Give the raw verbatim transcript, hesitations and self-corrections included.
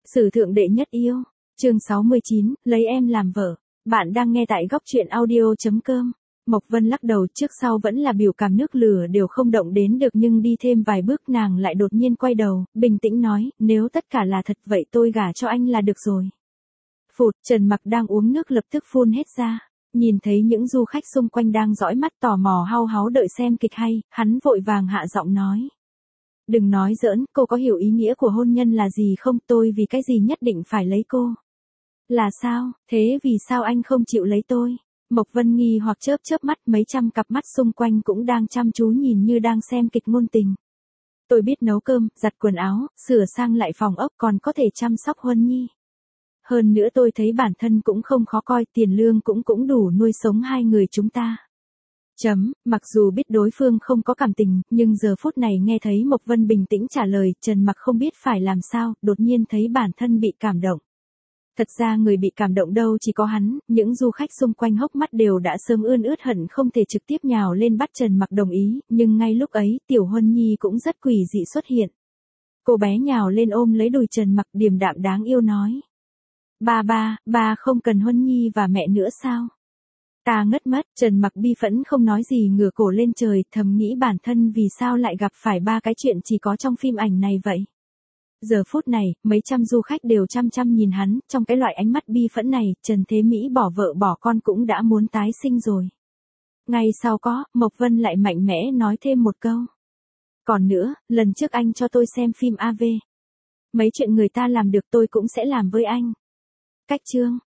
Sử thượng đệ nhất yêu. Chương sáu mươi chín, lấy em làm vợ. Bạn đang nghe tại góc truyện audio chấm com. Mộc Vân lắc đầu, trước sau vẫn là biểu cảm nước lửa đều không động đến được, nhưng đi thêm vài bước nàng lại đột nhiên quay đầu, bình tĩnh nói, nếu tất cả là thật vậy tôi gả cho anh là được rồi. Phụt, Trần Mặc đang uống nước lập tức phun hết ra. Nhìn thấy những du khách xung quanh đang dõi mắt tò mò hau háu đợi xem kịch hay, hắn vội vàng hạ giọng nói. Đừng nói giỡn, cô có hiểu ý nghĩa của hôn nhân là gì không? Tôi vì cái gì nhất định phải lấy cô? Là sao? Thế vì sao anh không chịu lấy tôi? Mộc Vân nghi hoặc chớp chớp mắt, mấy trăm cặp mắt xung quanh cũng đang chăm chú nhìn như đang xem kịch ngôn tình. Tôi biết nấu cơm, giặt quần áo, sửa sang lại phòng ốc, còn có thể chăm sóc Huân Nhi. Hơn nữa tôi thấy bản thân cũng không khó coi, tiền lương cũng cũng đủ nuôi sống hai người chúng ta. Chấm, mặc dù biết đối phương không có cảm tình, nhưng giờ phút này nghe thấy Mộc Vân bình tĩnh trả lời, Trần Mặc không biết phải làm sao, đột nhiên thấy bản thân bị cảm động. Thật ra người bị cảm động đâu chỉ có hắn, những du khách xung quanh hốc mắt đều đã sớm ươn ướt hận không thể trực tiếp nhào lên bắt Trần Mặc đồng ý, nhưng ngay lúc ấy, Tiểu Huân Nhi cũng rất quỷ dị xuất hiện. Cô bé nhào lên ôm lấy đùi Trần Mặc, điềm đạm đáng yêu nói. Ba ba, ba không cần Huân Nhi và mẹ nữa sao? Ta ngất mất, Trần Mặc bi phẫn không nói gì, ngửa cổ lên trời, thầm nghĩ bản thân vì sao lại gặp phải ba cái chuyện chỉ có trong phim ảnh này vậy. Giờ phút này, mấy trăm du khách đều chăm chăm nhìn hắn, trong cái loại ánh mắt bi phẫn này, Trần Thế Mỹ bỏ vợ bỏ con cũng đã muốn tái sinh rồi. Ngay sau có, Mộc Vân lại mạnh mẽ nói thêm một câu. Còn nữa, lần trước anh cho tôi xem phim a vê. Mấy chuyện người ta làm được tôi cũng sẽ làm với anh. Cách chương.